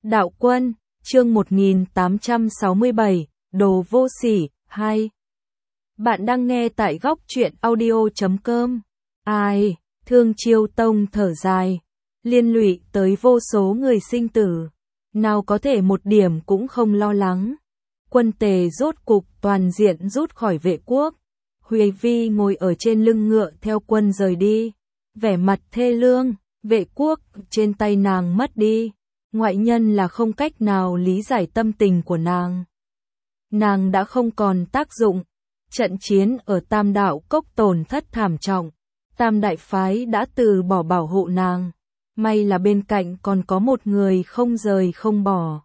Đạo Quân, chương 1867, Đồ vô sỉ, 2. Bạn đang nghe tại góc truyện audio.com. Ai, Thương Chiêu Tông thở dài, liên lụy tới vô số người sinh tử, nào có thể một điểm cũng không lo lắng. Quân Tề rốt cục toàn diện rút khỏi Vệ Quốc. Huệ Vi ngồi ở trên lưng ngựa theo quân rời đi, vẻ mặt thê lương. Vệ Quốc trên tay nàng mất đi, ngoại nhân là không cách nào lý giải tâm tình của nàng. Nàng đã không còn tác dụng. Trận chiến ở Tam Đạo Cốc tổn thất thảm trọng, Tam Đại Phái đã từ bỏ bảo hộ nàng, may là bên cạnh còn có một người không rời không bỏ.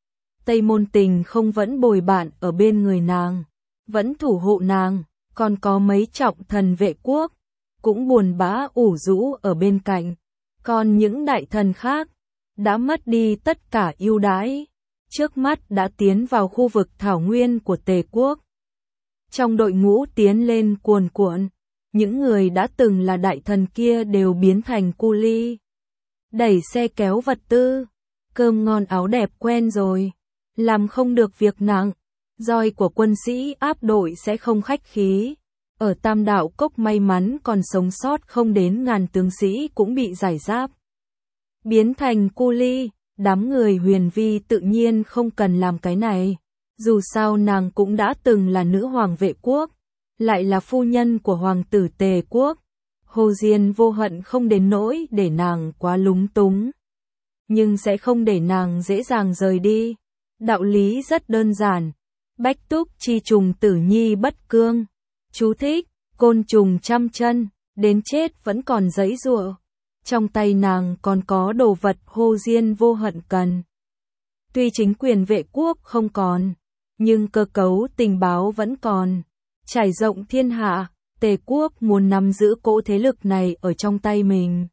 Tây Môn Tình không vẫn bồi bạn ở bên người nàng, vẫn thủ hộ nàng, còn có mấy trọng thần Vệ Quốc, cũng buồn bã ủ rũ ở bên cạnh. Còn những đại thần khác, đã mất đi tất cả ưu đãi, trước mắt đã tiến vào khu vực thảo nguyên của Tề Quốc. Trong đội ngũ tiến lên cuồn cuộn, những người đã từng là đại thần kia đều biến thành cu li. Đẩy xe kéo vật tư, cơm ngon áo đẹp quen rồi, làm không được việc nặng, roi của quân sĩ áp đội sẽ không khách khí. Ở Tam Đạo Cốc may mắn còn sống sót không đến ngàn tướng sĩ cũng bị giải giáp, biến thành cu li. Đám người Huyền Vi tự nhiên không cần làm cái này, dù sao nàng cũng đã từng là nữ hoàng Vệ Quốc, lại là phu nhân của hoàng tử Tề Quốc. Hồ Diên vô hận không đến nỗi để nàng quá lúng túng, nhưng sẽ không để nàng dễ dàng rời đi. Đạo lý rất đơn giản, bách túc chi trùng tử nhi bất cương. Chú thích, côn trùng trăm chân, đến chết vẫn còn giãy giụa. Trong tay nàng còn có đồ vật Hồ Diên vô hận cần. Tuy chính quyền Vệ Quốc không còn, nhưng cơ cấu tình báo vẫn còn. Trải rộng thiên hạ, Tề Quốc muốn nắm giữ cỗ thế lực này ở trong tay mình.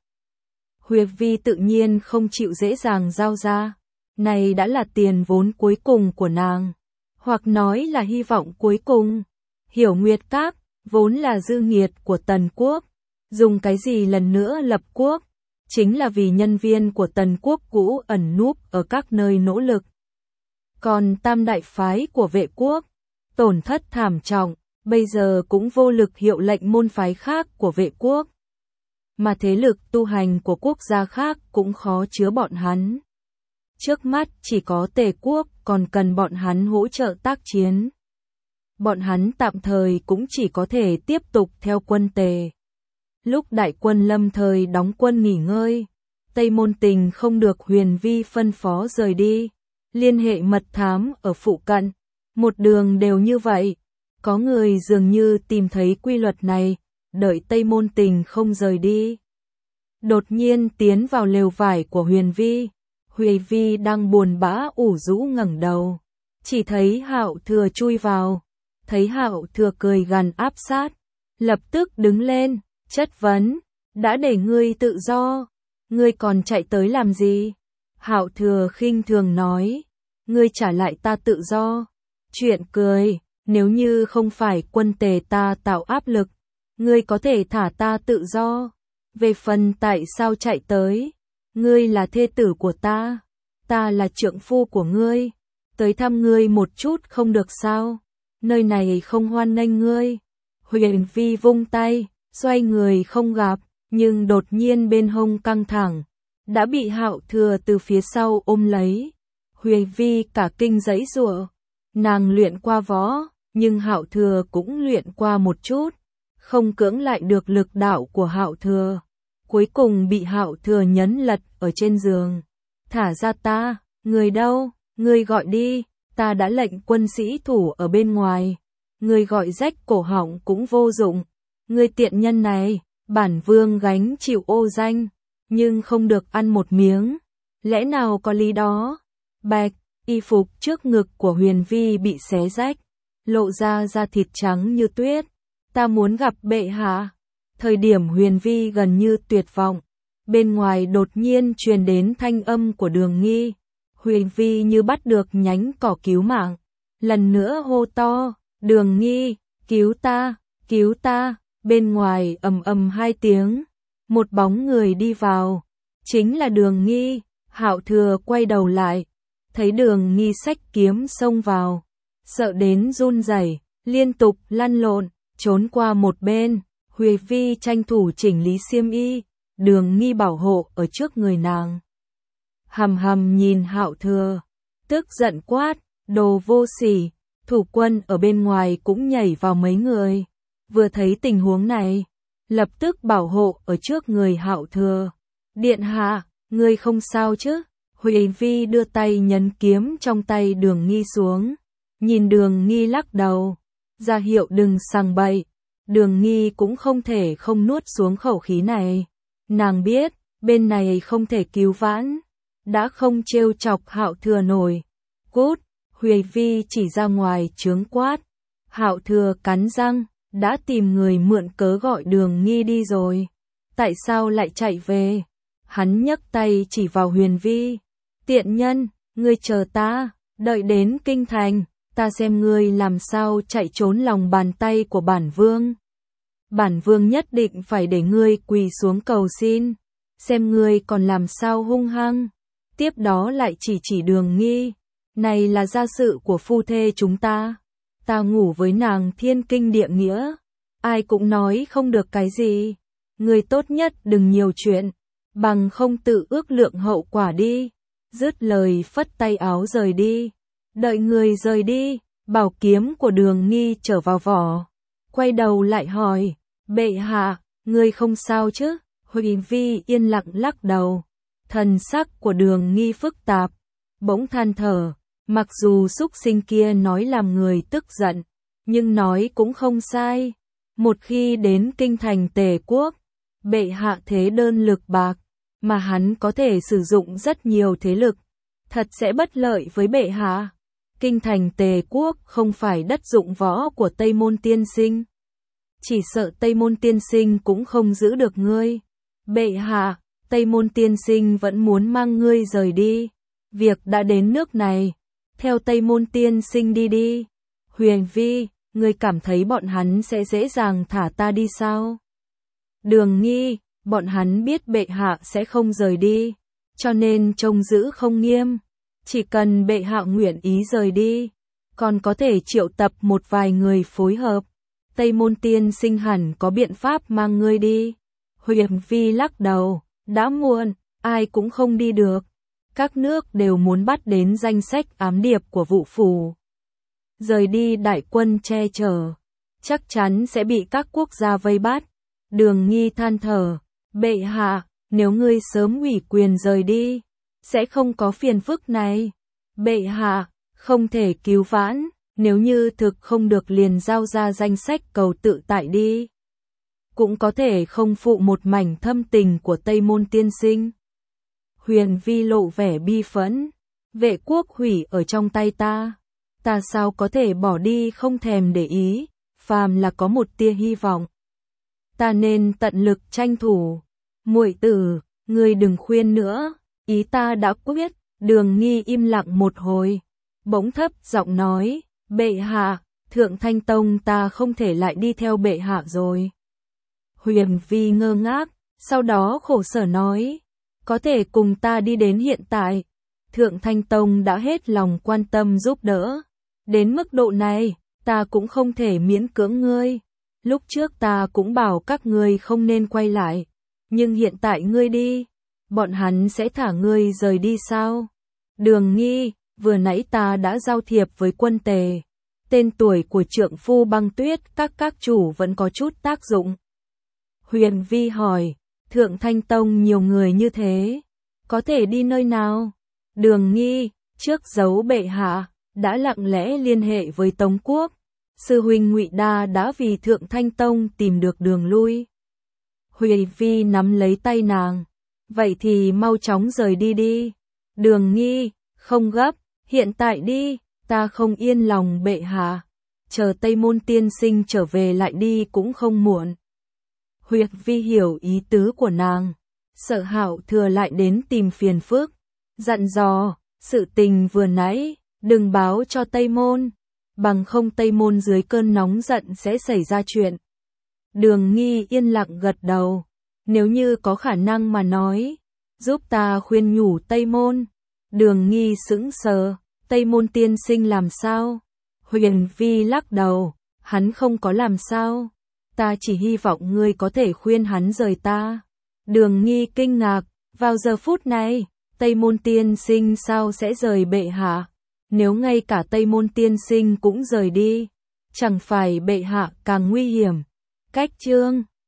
Huệ Vi tự nhiên không chịu dễ dàng giao ra. Này đã là tiền vốn cuối cùng của nàng, hoặc nói là hy vọng cuối cùng. Hiểu Nguyệt Các, vốn là dư nghiệt của Tần Quốc, dùng cái gì lần nữa lập quốc, chính là vì nhân viên của Tần Quốc cũ ẩn núp ở các nơi nỗ lực. Còn Tam Đại Phái của Vệ Quốc, tổn thất thảm trọng, bây giờ cũng vô lực hiệu lệnh môn phái khác của Vệ Quốc. Mà thế lực tu hành của quốc gia khác cũng khó chứa bọn hắn. Trước mắt chỉ có Tề Quốc còn cần bọn hắn hỗ trợ tác chiến. Bọn hắn tạm thời cũng chỉ có thể tiếp tục theo quân Tề. Lúc đại quân lâm thời đóng quân nghỉ ngơi, Tây Môn Tình không được Huyền Vi phân phó rời đi, liên hệ mật thám ở phụ cận, một đường đều như vậy. Có người dường như tìm thấy quy luật này, đợi Tây Môn Tình không rời đi. Đột nhiên tiến vào lều vải của Huyền Vi. Huyền Vi đang buồn bã ủ rũ ngẩng đầu, chỉ thấy Hạo Thừa chui vào, thấy Hạo Thừa cười gằn áp sát, lập tức đứng lên, chất vấn, đã để ngươi tự do, ngươi còn chạy tới làm gì? Hạo Thừa khinh thường nói, ngươi trả lại ta tự do. Chuyện cười, nếu như không phải quân Tề ta tạo áp lực, ngươi có thể thả ta tự do. Về phần tại sao chạy tới, ngươi là thê tử của ta là trượng phu của ngươi, tới thăm ngươi một chút không được sao? Nơi này không hoan nghênh ngươi. Huyền Vi vung tay, xoay người không gặp, nhưng đột nhiên bên hông căng thẳng, đã bị Hạo Thừa từ phía sau ôm lấy. Huyền Vi cả kinh giãy giụa, nàng luyện qua võ, nhưng Hạo Thừa cũng luyện qua một chút, không cưỡng lại được lực đạo của Hạo Thừa. Cuối cùng bị Hạo Thừa nhấn lật ở trên giường. Thả ra ta, người đâu, ngươi gọi đi, ta đã lệnh quân sĩ thủ ở bên ngoài, ngươi gọi rách cổ họng cũng vô dụng. Ngươi tiện nhân này, bản vương gánh chịu ô danh, nhưng không được ăn một miếng, lẽ nào có lý đó? Bạch, y phục trước ngực của Huyền Vi bị xé rách, lộ ra da thịt trắng như tuyết. Ta muốn gặp bệ hạ. Thời điểm Huyền Vi gần như tuyệt vọng, bên ngoài đột nhiên truyền đến thanh âm của Đường Nghi. Huyền Vi như bắt được nhánh cỏ cứu mạng, lần nữa hô to, Đường Nghi, cứu ta, cứu ta. Bên ngoài ầm ầm hai tiếng, một bóng người đi vào, chính là Đường Nghi. Hạo Thừa quay đầu lại, thấy Đường Nghi xách kiếm xông vào, sợ đến run rẩy, liên tục lăn lộn, trốn qua một bên. Huệ Vi tranh thủ chỉnh lý xiêm y, Đường Nghi bảo hộ ở trước người nàng. Hầm hầm nhìn Hạo Thừa, tức giận quát, đồ vô sỉ. Thủ quân ở bên ngoài cũng nhảy vào mấy người, vừa thấy tình huống này, lập tức bảo hộ ở trước người Hạo Thừa. Điện hạ, ngươi không sao chứ? Huệ Vi đưa tay nhấn kiếm trong tay Đường Nghi xuống, nhìn Đường Nghi lắc đầu, ra hiệu đừng sằng bậy. Đường Nghi cũng không thể không nuốt xuống khẩu khí này. Nàng biết, bên này không thể cứu vãn, đã không trêu chọc Hạo Thừa nổi. Cút, Huệ Vi chỉ ra ngoài trướng quát. Hạo Thừa cắn răng, đã tìm người mượn cớ gọi Đường Nghi đi rồi. Tại sao lại chạy về? Hắn nhấc tay chỉ vào Huyền Vi. Tiện nhân, ngươi chờ ta, đợi đến kinh thành, ta xem ngươi làm sao chạy trốn lòng bàn tay của bản vương. Bản vương nhất định phải để ngươi quỳ xuống cầu xin, xem ngươi còn làm sao hung hăng. Tiếp đó lại chỉ Đường Nghi, này là gia sự của phu thê chúng ta. Ta ngủ với nàng thiên kinh địa nghĩa, ai cũng nói không được cái gì. Ngươi tốt nhất đừng nhiều chuyện, bằng không tự ước lượng hậu quả đi. Dứt lời phất tay áo rời đi. Đợi người rời đi, bảo kiếm của Đường Nghi trở vào vỏ. Quay đầu lại hỏi, bệ hạ, ngươi không sao chứ? Huệ Vi yên lặng lắc đầu. Thần sắc của Đường Nghi phức tạp, bỗng than thở. Mặc dù súc sinh kia nói làm người tức giận, nhưng nói cũng không sai. Một khi đến kinh thành Tề quốc, bệ hạ thế đơn lực bạc, mà hắn có thể sử dụng rất nhiều thế lực, thật sẽ bất lợi với bệ hạ. Kinh thành Tề quốc không phải đất dụng võ của Tây Môn tiên sinh. Chỉ sợ Tây Môn tiên sinh cũng không giữ được ngươi. Bệ hạ, Tây Môn tiên sinh vẫn muốn mang ngươi rời đi. Việc đã đến nước này, theo Tây Môn tiên sinh đi đi. Huyền Vi, ngươi cảm thấy bọn hắn sẽ dễ dàng thả ta đi sao? Đường Nghi, bọn hắn biết bệ hạ sẽ không rời đi, cho nên trông giữ không nghiêm. Chỉ cần bệ hạ nguyện ý rời đi, còn có thể triệu tập một vài người phối hợp. Tây Môn tiên sinh hẳn có biện pháp mang ngươi đi. Huyền Vi lắc đầu, đã muộn, ai cũng không đi được. Các nước đều muốn bắt đến danh sách ám điệp của Vũ phủ. Rời đi đại quân che chở, chắc chắn sẽ bị các quốc gia vây bắt. Đường Nghi than thở, bệ hạ, nếu ngươi sớm ủy quyền rời đi, sẽ không có phiền phức này. Bệ hạ, không thể cứu vãn, nếu như thực không được liền giao ra danh sách cầu tự tại đi. Cũng có thể không phụ một mảnh thâm tình của Tây Môn tiên sinh. Huyền Vi lộ vẻ bi phẫn, vệ quốc hủy ở trong tay ta sao có thể bỏ đi không thèm để ý, phàm là có một tia hy vọng. Ta nên tận lực tranh thủ. Muội tử, ngươi đừng khuyên nữa, ý ta đã quyết. Đường Nghi im lặng một hồi, bỗng thấp giọng nói, bệ hạ, Thượng Thanh Tông ta không thể lại đi theo bệ hạ rồi. Huyền Vi ngơ ngác, sau đó khổ sở nói, có thể cùng ta đi đến hiện tại. Thượng Thanh Tông đã hết lòng quan tâm giúp đỡ. Đến mức độ này, ta cũng không thể miễn cưỡng ngươi. Lúc trước ta cũng bảo các ngươi không nên quay lại. Nhưng hiện tại ngươi đi, bọn hắn sẽ thả ngươi rời đi sao? Đường Nghi, vừa nãy ta đã giao thiệp với quân Tề. Tên tuổi của trượng phu Băng Tuyết các chủ vẫn có chút tác dụng. Huyền Vi hỏi, Thượng Thanh Tông nhiều người như thế, có thể đi nơi nào? Đường Nghi, trước giấu bệ hạ, đã lặng lẽ liên hệ với Tống quốc. Sư huynh Ngụy Đa đã vì Thượng Thanh Tông tìm được đường lui. Huệ Vi nắm lấy tay nàng, vậy thì mau chóng rời đi đi. Đường Nghi, không gấp, hiện tại đi, ta không yên lòng bệ hạ. Chờ Tây Môn tiên sinh trở về lại đi cũng không muộn. Huệ Vi hiểu ý tứ của nàng, sợ Hạo Thừa lại đến tìm phiền phức, dặn dò, sự tình vừa nãy, đừng báo cho Tây Môn, bằng không Tây Môn dưới cơn nóng giận sẽ xảy ra chuyện. Đường Nghi yên lặng gật đầu, nếu như có khả năng mà nói, giúp ta khuyên nhủ Tây Môn. Đường Nghi sững sờ, Tây Môn tiên sinh làm sao? Huyền Vi lắc đầu, hắn không có làm sao. Ta chỉ hy vọng ngươi có thể khuyên hắn rời ta. Đường Nghi kinh ngạc, vào giờ phút này, Tây Môn tiên sinh sao sẽ rời bệ hạ? Nếu ngay cả Tây Môn tiên sinh cũng rời đi, chẳng phải bệ hạ càng nguy hiểm. Cách chương